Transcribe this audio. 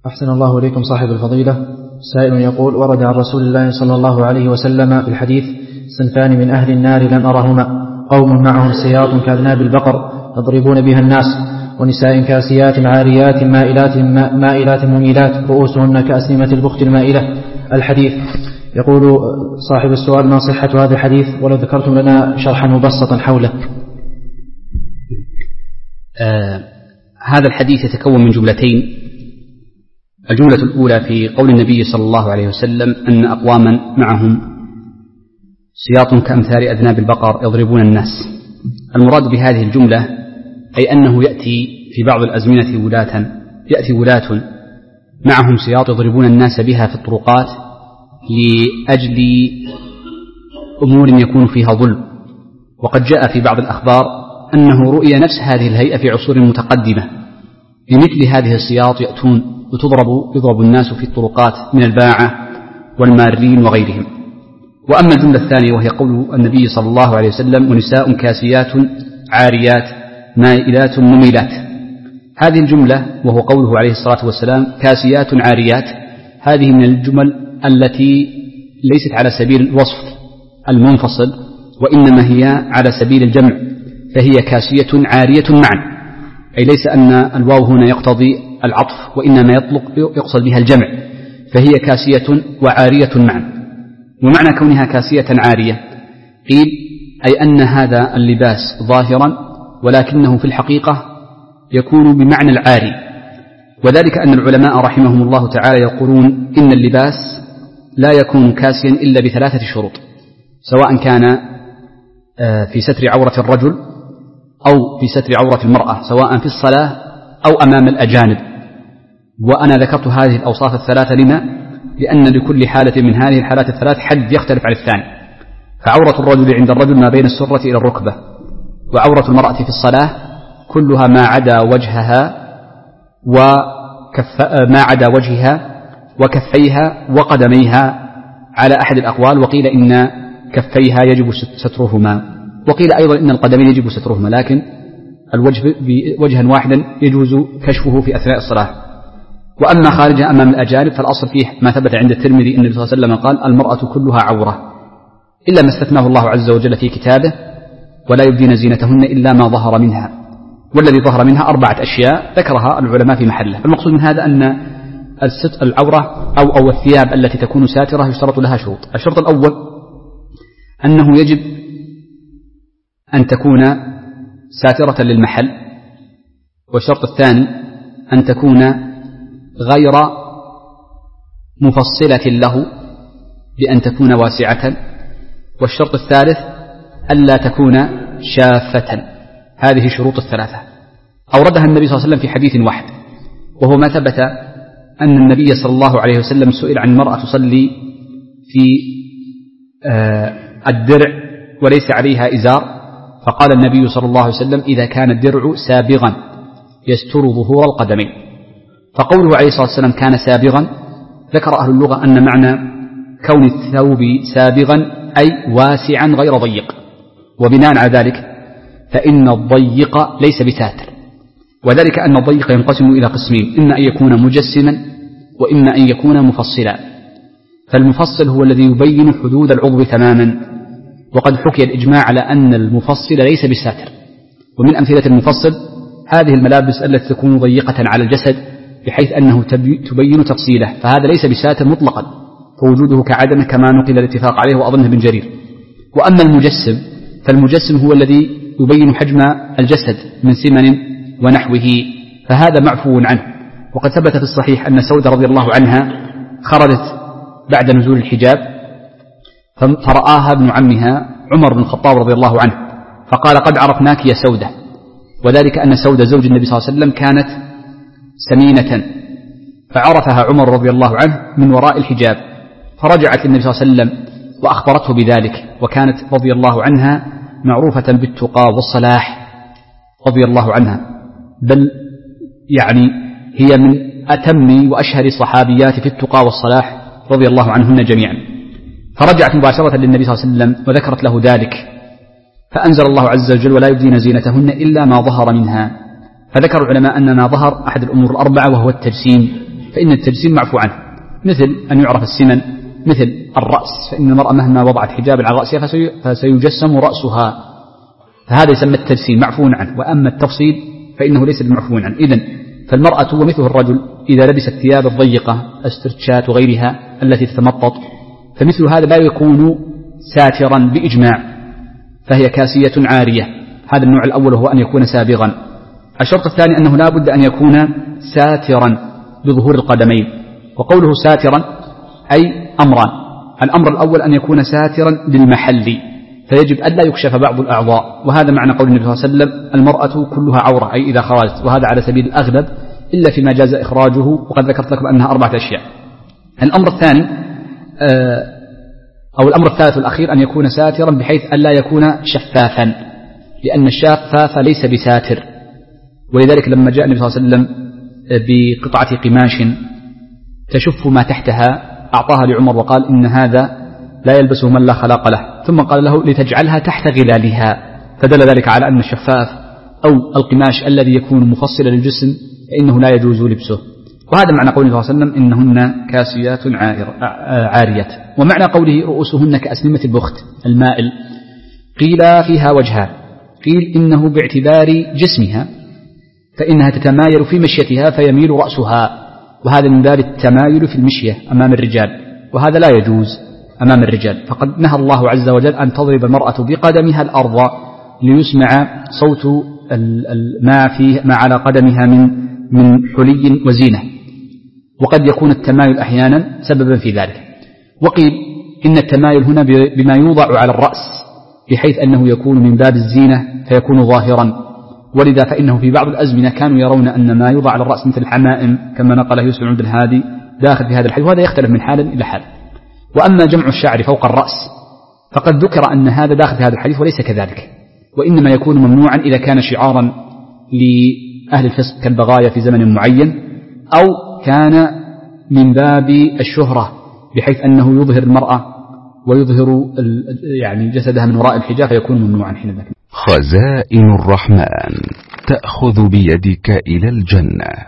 أحسن الله إليكم صاحب الفضيلة. سائل يقول: ورد عن رسول الله صلى الله عليه وسلم في الحديث: صنفان من أهل النار لم أرهما، قوم معهم سياط كأذناب البقر يضربون بها الناس، ونساء كاسيات عاريات مائلات مميلات رؤوسهن كأسنمة البخت المائلة. الحديث. يقول صاحب السؤال: ما صحة هذا الحديث؟ ولو ذكرتم لنا شرحا مبسطا حوله. هذا الحديث يتكون من جملتين. الجملة الأولى في قول النبي صلى الله عليه وسلم أن أقواما معهم سياط كأمثال أذناب البقر يضربون الناس. المراد بهذه الجملة أي أنه يأتي في بعض الأزمنة ولاة معهم سياط يضربون الناس بها في الطرقات لأجل أمور يكون فيها ظلم. وقد جاء في بعض الأخبار أنه رؤي نفس هذه الهيئة في عصور متقدمة بمثل هذه السياط يأتون يضرب الناس في الطرقات من الباعة والمارين وغيرهم. وأما الجملة الثانية وهي قول النبي صلى الله عليه وسلم: ونساء كاسيات عاريات مائلات مميلات. هذه الجملة وهو قوله عليه الصلاة والسلام كاسيات عاريات، هذه من الجمل التي ليست على سبيل الوصف المنفصل، وإنما هي على سبيل الجمع، فهي كاسية عارية معا، أي ليس أن الواو هنا يقتضي العطف، وإنما يقصد بها الجمع، فهي كاسية وعارية معا. ومعنى كونها كاسية عارية قيل أي أن هذا اللباس ظاهرا ولكنه في الحقيقة يكون بمعنى العاري، وذلك أن العلماء رحمهم الله تعالى يقولون إن اللباس لا يكون كاسيا إلا بثلاثة شروط، سواء كان في ستر عورة الرجل أو في ستر عورة المرأة، سواء في الصلاة أو أمام الأجانب. وأنا ذكرت هذه الأوصاف الثلاثة لما؟ لأن لكل حالة من هذه الحالات الثلاث حد يختلف عن الثاني. فعورة الرجل عند الرجل ما بين السرة إلى الركبة، وعورة المرأة في الصلاة كلها ما عدا وجهها وكفيها وقدميها على أحد الأقوال، وقيل إن كفيها يجب سترهما، وقيل أيضا إن القدمين يجب سترهما، لكن الوجه وجها واحدا يجوز كشفه في أثناء الصلاة. وأما خارجها أمام الأجانب فالأصل فيه ما ثبت عند الترمذي أن النبي صلى الله عليه وسلم قال: المرأة كلها عورة إلا ما استثناه الله عز وجل في كتابه: ولا يبدين زينتهن إلا ما ظهر منها. والذي ظهر منها 4 أشياء ذكرها العلماء في محله. المقصود من هذا أن العورة أو الثياب التي تكون ساترة يشترط لها شروط. الشرط الأول أنه يجب أن تكون ساترة للمحل، والشرط الثاني أن تكون غير مفصلة له بأن تكون واسعة، والشرط الثالث ألا تكون شافة. هذه شروط الثلاثة أوردها النبي صلى الله عليه وسلم في حديث واحد، وهو ما ثبت أن النبي صلى الله عليه وسلم سئل عن مرأة تصلي في الدرع وليس عليها إزار، فقال النبي صلى الله عليه وسلم: إذا كان الدرع سابغا يستر ظهور القدمين. فقوله عليه الصلاة والسلام كان سابغا، ذكر أهل اللغة أن معنى كون الثوب سابغا أي واسعا غير ضيق، وبناء على ذلك فإن الضيق ليس بساتر، وذلك أن الضيق ينقسم إلى قسمين: إما أن يكون مجسما وإما أن يكون مفصلا. فالمفصل هو الذي يبين حدود العضو تماما، وقد حكي الإجماع على أن المفصل ليس بساتر. ومن أمثلة المفصل هذه الملابس التي تكون ضيقة على الجسد بحيث أنه تبين تفصيله، فهذا ليس بساتر مطلقا، فوجوده كعدمه كما نقل الاتفاق عليه وأظنه بن جرير. وأما المجسم فالمجسم هو الذي يبين حجم الجسد من سمن ونحوه، فهذا معفو عنه. وقد ثبت في الصحيح أن سودة رضي الله عنها خرجت بعد نزول الحجاب فرآها ابن عمها عمر بن الخطاب رضي الله عنه، فقال: قد عرفناك يا سودة. وذلك أن سودة زوج النبي صلى الله عليه وسلم كانت سمينة، فعرفها عمر رضي الله عنه من وراء الحجاب، فرجعت للنبي صلى الله عليه وسلم وأخبرته بذلك، وكانت رضي الله عنها معروفة بالتقى والصلاح رضي الله عنها، بل يعني هي من أتم وأشهر الصحابيات في التقى والصلاح رضي الله عنهن جميعا. فرجعت مباشرة للنبي صلى الله عليه وسلم وذكرت له ذلك، فأنزل الله عز وجل: ولا يبدين زينتهن إلا ما ظهر منها. فذكر العلماء أن ما ظهر أحد الأمور الأربعة، وهو التجسيم فإن التجسيم معفو عنه، مثل أن يعرف السمن، مثل الرأس، فإن المرأة مهما وضعت حجابا على رأسها فسيجسم رأسها، فهذا يسمى التجسيم معفو عنه. وأما التفصيل فإنه ليس بمعفو عنه. إذن فالمرأة ومثل الرجل إذا لبست الثياب الضيقة استرتشات وغيرها التي تتمطط، فمثل هذا لا يكون ساترا بإجماع، فهي كاسية عارية. هذا النوع الأول هو أن يكون سابغا. الشرط الثاني أنه لا بد أن يكون ساترا بظهور القدمين. وقوله ساترا أي أمران: الأمر الأول أن يكون ساترا للمحل، فيجب أن لا يكشف بعض الأعضاء، وهذا معنى قول النبي صلى الله عليه وسلم: المرأة كلها عورة، أي إذا خرجت، وهذا على سبيل الأغلب إلا فيما جاز إخراجه، وقد ذكرت لكم أنها 4 أشياء. الأمر الثاني أو الأمر الثالث والأخير أن يكون ساترا بحيث أن لا يكون شفافا، لأن الشفاف ليس بساتر. ولذلك لما جاء النبي صلى الله عليه وسلم بقطعة قماش تشف ما تحتها أعطاها لعمر وقال: إن هذا لا يلبسه من لا خلاق له، ثم قال له: لتجعلها تحت غلالها، فدل ذلك على أن الشفاف أو القماش الذي يكون مفصلا للجسم فإنه لا يجوز لبسه. وهذا معنى قوله صلى الله عليه وسلم: إنهن كاسيات عاريات. ومعنى قوله: رؤوسهن كأسنمة البخت المائل، قيل فيها وجهان: قيل إنه باعتبار جسمها، فإنها تتمايل في مشيتها فيميل رأسها، وهذا من باب التمايل في المشية أمام الرجال، وهذا لا يجوز أمام الرجال، فقد نهى الله عز وجل أن تضرب المرأة بقدمها الأرض ليسمع صوت ما على قدمها من حلي وزينة، وقد يكون التمايل أحيانا سببا في ذلك. وقيل إن التمايل هنا بما يوضع على الرأس، بحيث أنه يكون من باب الزينة فيكون ظاهرا، ولذا فإنه في بعض الأزمنة كانوا يرون أن ما يوضع على الرأس مثل الحمائم كما نقله يوسف بن عبد الهادي داخل في هذا الحديث، وهذا يختلف من حال إلى حال. وأما جمع الشعر فوق الرأس فقد ذكر أن هذا داخل في هذا الحديث، وليس كذلك، وإنما يكون ممنوعا إذا كان شعارا لأهل الفسق كالبغايا في زمن معين، أو كان من باب الشهرة بحيث أنه يظهر المرأة ويظهر يعني جسدها من وراء الحجاب، فيكون ممنوعا حينئذ. خزائن الرحمن تأخذ بيدك إلى الجنة.